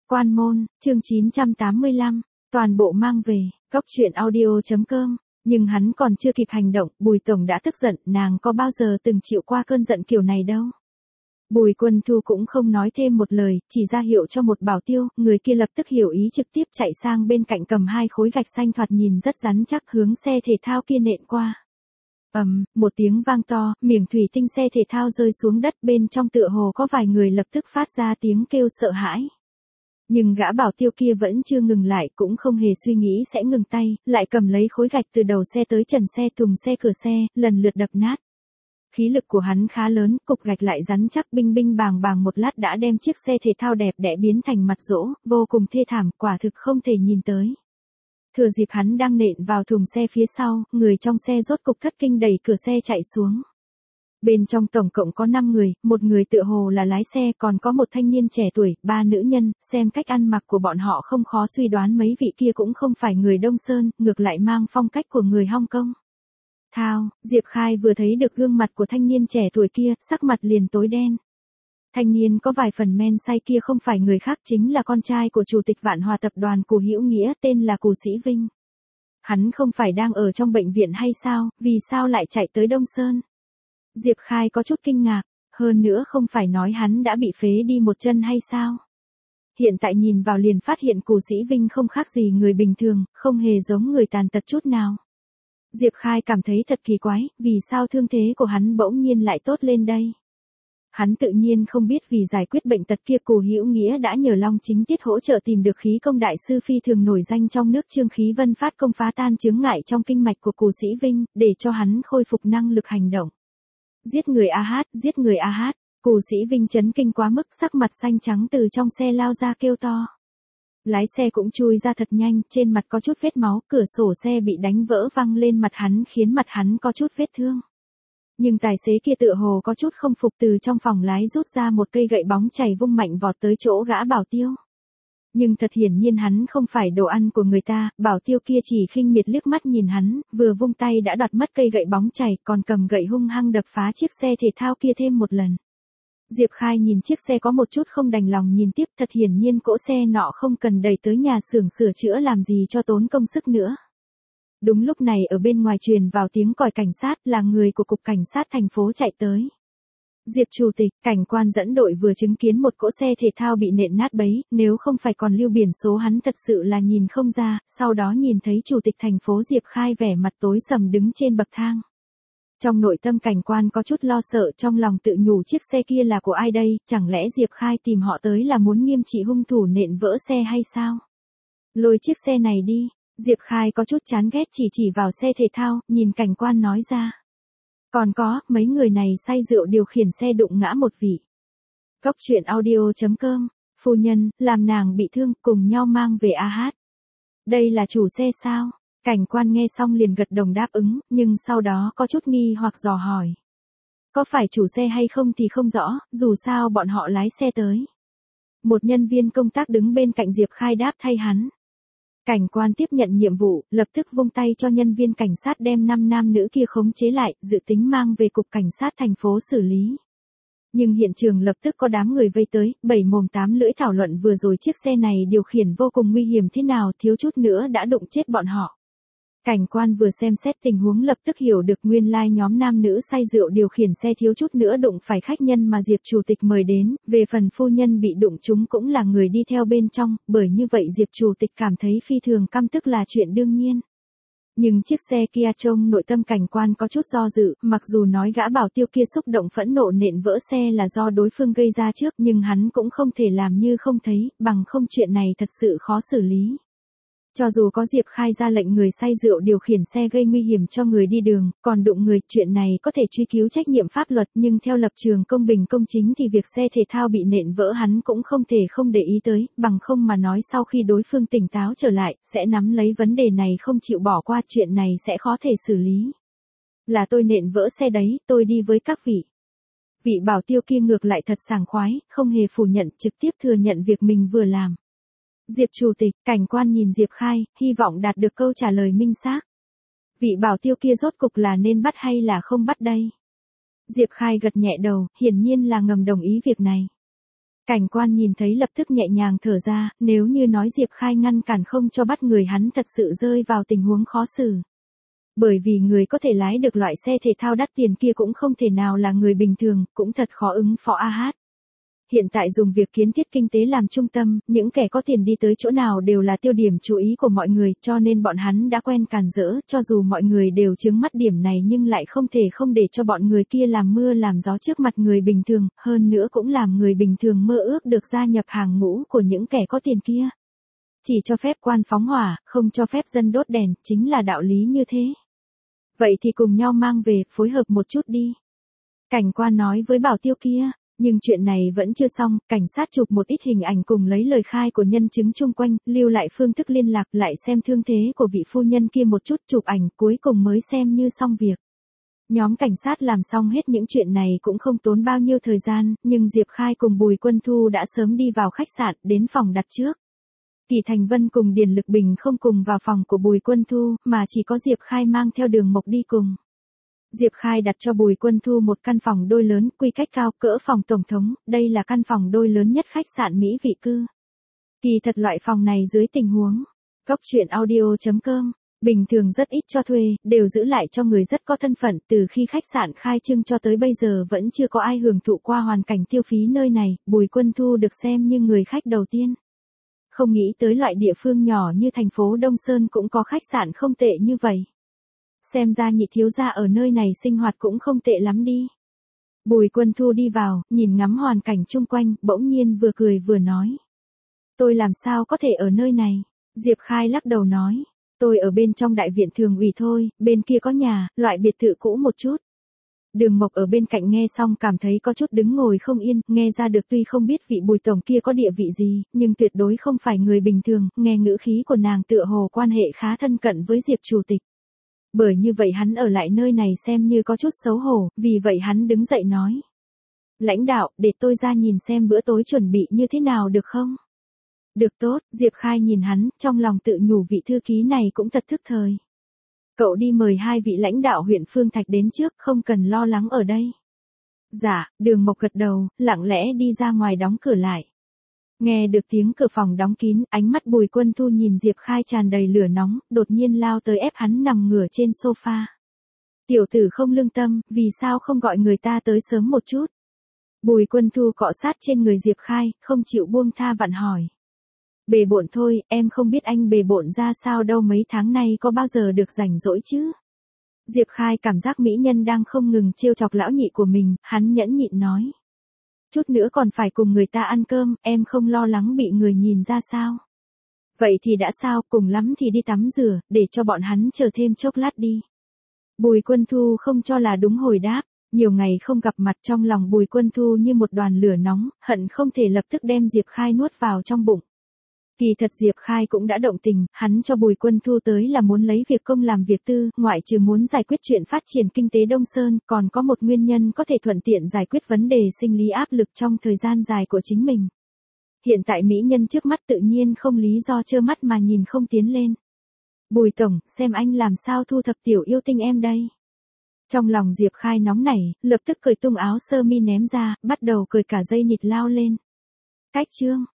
Quan môn, chương 985, toàn bộ mang về, góc truyện audio.com. Nhưng hắn còn chưa kịp hành động, Bùi Tổng đã tức giận, nàng có bao giờ từng chịu qua cơn giận kiểu này đâu. Bùi Quân Thu cũng không nói thêm một lời, chỉ ra hiệu cho một bảo tiêu, người kia lập tức hiểu ý trực tiếp chạy sang bên cạnh cầm hai khối gạch xanh thoạt nhìn rất rắn chắc hướng xe thể thao kia nện qua. Một tiếng vang to, miếng thủy tinh xe thể thao rơi xuống đất, bên trong tựa hồ có vài người lập tức phát ra tiếng kêu sợ hãi. Nhưng gã bảo tiêu kia vẫn chưa ngừng lại, cũng không hề suy nghĩ sẽ ngừng tay, lại cầm lấy khối gạch từ đầu xe tới trần xe, thùng xe, cửa xe, lần lượt đập nát. Khí lực của hắn khá lớn, cục gạch lại rắn chắc, binh binh bàng bàng một lát đã đem chiếc xe thể thao đẹp đẽ biến thành mặt rỗ, vô cùng thê thảm, quả thực không thể nhìn tới. Thừa dịp hắn đang nện vào thùng xe phía sau, người trong xe rốt cục thất kinh đẩy cửa xe chạy xuống. Bên trong tổng cộng có 5 người, một người tựa hồ là lái xe, còn có một thanh niên trẻ tuổi, 3 nữ nhân, xem cách ăn mặc của bọn họ không khó suy đoán mấy vị kia cũng không phải người Đông Sơn, ngược lại mang phong cách của người Hong Kong. Diệp Khai vừa thấy được gương mặt của thanh niên trẻ tuổi kia, sắc mặt liền tối đen. Thanh niên có vài phần men say kia không phải người khác, chính là con trai của chủ tịch Vạn Hòa tập đoàn Cù Hữu Nghĩa, tên là Cù Sĩ Vinh. Hắn không phải đang ở trong bệnh viện hay sao, vì sao lại chạy tới Đông Sơn? Diệp Khai có chút kinh ngạc, hơn nữa không phải nói hắn đã bị phế đi một chân hay sao? Hiện tại nhìn vào liền phát hiện Cù Sĩ Vinh không khác gì người bình thường, không hề giống người tàn tật chút nào. Diệp Khai cảm thấy thật kỳ quái, vì sao thương thế của hắn bỗng nhiên lại tốt lên đây? Hắn tự nhiên không biết vì giải quyết bệnh tật kia Cù Hữu Nghĩa đã nhờ Long Chính Tiết hỗ trợ tìm được khí công đại sư phi thường nổi danh trong nước Trương Khí Vân phát công phá tan chướng ngại trong kinh mạch của Cù Sĩ Vinh, để cho hắn khôi phục năng lực hành động. Giết người giết người Cù Sĩ Vinh chấn kinh quá mức, sắc mặt xanh trắng từ trong xe lao ra kêu to. Lái xe cũng chui ra thật nhanh, trên mặt có chút vết máu, cửa sổ xe bị đánh vỡ văng lên mặt hắn khiến mặt hắn có chút vết thương. Nhưng tài xế kia tựa hồ có chút không phục, từ trong phòng lái rút ra một cây gậy bóng chảy vung mạnh vọt tới chỗ gã bảo tiêu. Nhưng thật hiển nhiên hắn không phải đồ ăn của người ta, bảo tiêu kia chỉ khinh miệt liếc mắt nhìn hắn, vừa vung tay đã đoạt mất cây gậy bóng chảy, còn cầm gậy hung hăng đập phá chiếc xe thể thao kia thêm một lần. Diệp Khai nhìn chiếc xe có một chút không đành lòng nhìn tiếp, thật hiển nhiên cỗ xe nọ không cần đẩy tới nhà xưởng sửa chữa làm gì cho tốn công sức nữa. Đúng lúc này ở bên ngoài truyền vào tiếng còi cảnh sát, là người của cục cảnh sát thành phố chạy tới. Diệp Chủ tịch, cảnh quan dẫn đội vừa chứng kiến một cỗ xe thể thao bị nện nát bấy, nếu không phải còn lưu biển số hắn thật sự là nhìn không ra, sau đó nhìn thấy Chủ tịch thành phố Diệp Khai vẻ mặt tối sầm đứng trên bậc thang. Trong nội tâm cảnh quan có chút lo sợ, trong lòng tự nhủ chiếc xe kia là của ai đây, chẳng lẽ Diệp Khai tìm họ tới là muốn nghiêm trị hung thủ nện vỡ xe hay sao? Lôi chiếc xe này đi. Diệp Khai có chút chán ghét chỉ vào xe thể thao, nhìn cảnh quan nói ra. Còn có, mấy người này say rượu điều khiển xe đụng ngã một vị. Góc truyện audio.com, phu nhân, làm nàng bị thương, cùng nhau mang về AH. Đây là chủ xe sao? Cảnh quan nghe xong liền gật đầu đáp ứng, nhưng sau đó có chút nghi hoặc dò hỏi. Có phải chủ xe hay không thì không rõ, dù sao bọn họ lái xe tới. Một nhân viên công tác đứng bên cạnh Diệp Khai đáp thay hắn. Cảnh quan tiếp nhận nhiệm vụ, lập tức vung tay cho nhân viên cảnh sát đem 5 nam nữ kia khống chế lại, dự tính mang về cục cảnh sát thành phố xử lý. Nhưng hiện trường lập tức có đám người vây tới, 7 mồm 8 lưỡi thảo luận vừa rồi chiếc xe này điều khiển vô cùng nguy hiểm thế nào, thiếu chút nữa đã đụng chết bọn họ. Cảnh quan vừa xem xét tình huống lập tức hiểu được nguyên lai nhóm nam nữ say rượu điều khiển xe thiếu chút nữa đụng phải khách nhân mà Diệp Chủ tịch mời đến, về phần phu nhân bị đụng chúng cũng là người đi theo bên trong, bởi như vậy Diệp Chủ tịch cảm thấy phi thường căm tức là chuyện đương nhiên. Nhưng chiếc xe kia trông nội tâm cảnh quan có chút do dự, mặc dù nói gã bảo tiêu kia xúc động phẫn nộ nện vỡ xe là do đối phương gây ra trước, nhưng hắn cũng không thể làm như không thấy, bằng không chuyện này thật sự khó xử lý. Cho dù có Diệp Khai ra lệnh người say rượu điều khiển xe gây nguy hiểm cho người đi đường, còn đụng người, chuyện này có thể truy cứu trách nhiệm pháp luật, nhưng theo lập trường công bình công chính thì việc xe thể thao bị nện vỡ hắn cũng không thể không để ý tới, bằng không mà nói sau khi đối phương tỉnh táo trở lại, sẽ nắm lấy vấn đề này không chịu bỏ qua, chuyện này sẽ khó thể xử lý. Là tôi nện vỡ xe đấy, tôi đi với các vị. Vị bảo tiêu kia ngược lại thật sảng khoái, không hề phủ nhận, trực tiếp thừa nhận việc mình vừa làm. Diệp Chủ tịch, cảnh quan nhìn Diệp Khai, hy vọng đạt được câu trả lời minh xác. Vị bảo tiêu kia rốt cục là nên bắt hay là không bắt đây? Diệp Khai gật nhẹ đầu, hiển nhiên là ngầm đồng ý việc này. Cảnh quan nhìn thấy lập tức nhẹ nhàng thở ra, nếu như nói Diệp Khai ngăn cản không cho bắt người hắn thật sự rơi vào tình huống khó xử. Bởi vì người có thể lái được loại xe thể thao đắt tiền kia cũng không thể nào là người bình thường, cũng thật khó ứng phó a hát. Hiện tại dùng việc kiến thiết kinh tế làm trung tâm, những kẻ có tiền đi tới chỗ nào đều là tiêu điểm chú ý của mọi người, cho nên bọn hắn đã quen càn rỡ, cho dù mọi người đều chứng mắt điểm này nhưng lại không thể không để cho bọn người kia làm mưa làm gió trước mặt người bình thường, hơn nữa cũng làm người bình thường mơ ước được gia nhập hàng ngũ của những kẻ có tiền kia. Chỉ cho phép quan phóng hỏa, không cho phép dân đốt đèn, chính là đạo lý như thế. Vậy thì cùng nhau mang về, phối hợp một chút đi. Cảnh quan nói với bảo tiêu kia. Nhưng chuyện này vẫn chưa xong, cảnh sát chụp một ít hình ảnh cùng lấy lời khai của nhân chứng chung quanh, lưu lại phương thức liên lạc, lại xem thương thế của vị phu nhân kia một chút, chụp ảnh, cuối cùng mới xem như xong việc. Nhóm cảnh sát làm xong hết những chuyện này cũng không tốn bao nhiêu thời gian, nhưng Diệp Khai cùng Bùi Quân Thu đã sớm đi vào khách sạn, đến phòng đặt trước. Kỳ Thành Vân cùng Điền Lực Bình không cùng vào phòng của Bùi Quân Thu, mà chỉ có Diệp Khai mang theo Đường Mộc đi cùng. Diệp Khai đặt cho Bùi Quân Thu một căn phòng đôi lớn, quy cách cao, cỡ phòng tổng thống, đây là căn phòng đôi lớn nhất khách sạn Mỹ Vị Cư. Kỳ thật loại phòng này dưới tình huống, Cốc.audio.com, bình thường rất ít cho thuê, đều giữ lại cho người rất có thân phận, từ khi khách sạn khai trương cho tới bây giờ vẫn chưa có ai hưởng thụ qua hoàn cảnh tiêu phí nơi này, Bùi Quân Thu được xem như người khách đầu tiên. Không nghĩ tới loại địa phương nhỏ như thành phố Đông Sơn cũng có khách sạn không tệ như vậy. Xem ra nhị thiếu gia ở nơi này sinh hoạt cũng không tệ lắm đi. Bùi Quân Thu đi vào, nhìn ngắm hoàn cảnh chung quanh, bỗng nhiên vừa cười vừa nói. Tôi làm sao có thể ở nơi này? Diệp Khai lắc đầu nói. Tôi ở bên trong đại viện thường ủy thôi, bên kia có nhà, loại biệt thự cũ một chút. Đường Mộc ở bên cạnh nghe xong cảm thấy có chút đứng ngồi không yên, nghe ra được tuy không biết vị Bùi tổng kia có địa vị gì, nhưng tuyệt đối không phải người bình thường, nghe ngữ khí của nàng tựa hồ quan hệ khá thân cận với Diệp chủ tịch. Bởi như vậy hắn ở lại nơi này xem như có chút xấu hổ, vì vậy hắn đứng dậy nói. Lãnh đạo, để tôi ra nhìn xem bữa tối chuẩn bị như thế nào được không? Được tốt, Diệp Khai nhìn hắn, trong lòng tự nhủ vị thư ký này cũng thật thức thời. Cậu đi mời hai vị lãnh đạo huyện Phương Thạch đến trước, không cần lo lắng ở đây. Dạ, Đường Mộc gật đầu, lặng lẽ đi ra ngoài đóng cửa lại. Nghe được tiếng cửa phòng đóng kín, ánh mắt Bùi Quân Thu nhìn Diệp Khai tràn đầy lửa nóng, đột nhiên lao tới ép hắn nằm ngửa trên sofa. Tiểu tử không lương tâm, vì sao không gọi người ta tới sớm một chút? Bùi Quân Thu cọ sát trên người Diệp Khai, không chịu buông tha vặn hỏi. Bề bộn thôi, em không biết anh bề bộn ra sao đâu, mấy tháng nay có bao giờ được rảnh rỗi chứ? Diệp Khai cảm giác mỹ nhân đang không ngừng trêu chọc lão nhị của mình, hắn nhẫn nhịn nói. Chút nữa còn phải cùng người ta ăn cơm, em không lo lắng bị người nhìn ra sao? Vậy thì đã sao, cùng lắm thì đi tắm rửa, để cho bọn hắn chờ thêm chốc lát đi. Bùi Quân Thu không cho là đúng hồi đáp, nhiều ngày không gặp mặt trong lòng Bùi Quân Thu như một đoàn lửa nóng, hận không thể lập tức đem Diệp Khai nuốt vào trong bụng. Kỳ thật Diệp Khai cũng đã động tình, hắn cho Bùi Quân Thu tới là muốn lấy việc công làm việc tư, ngoại trừ muốn giải quyết chuyện phát triển kinh tế Đông Sơn, còn có một nguyên nhân có thể thuận tiện giải quyết vấn đề sinh lý áp lực trong thời gian dài của chính mình. Hiện tại mỹ nhân trước mắt tự nhiên không lý do trơ mắt mà nhìn không tiến lên. Bùi tổng, xem anh làm sao thu thập tiểu yêu tinh em đây. Trong lòng Diệp Khai nóng nảy, lập tức cởi tung áo sơ mi ném ra, bắt đầu cởi cả dây nịt lao lên. Cách chương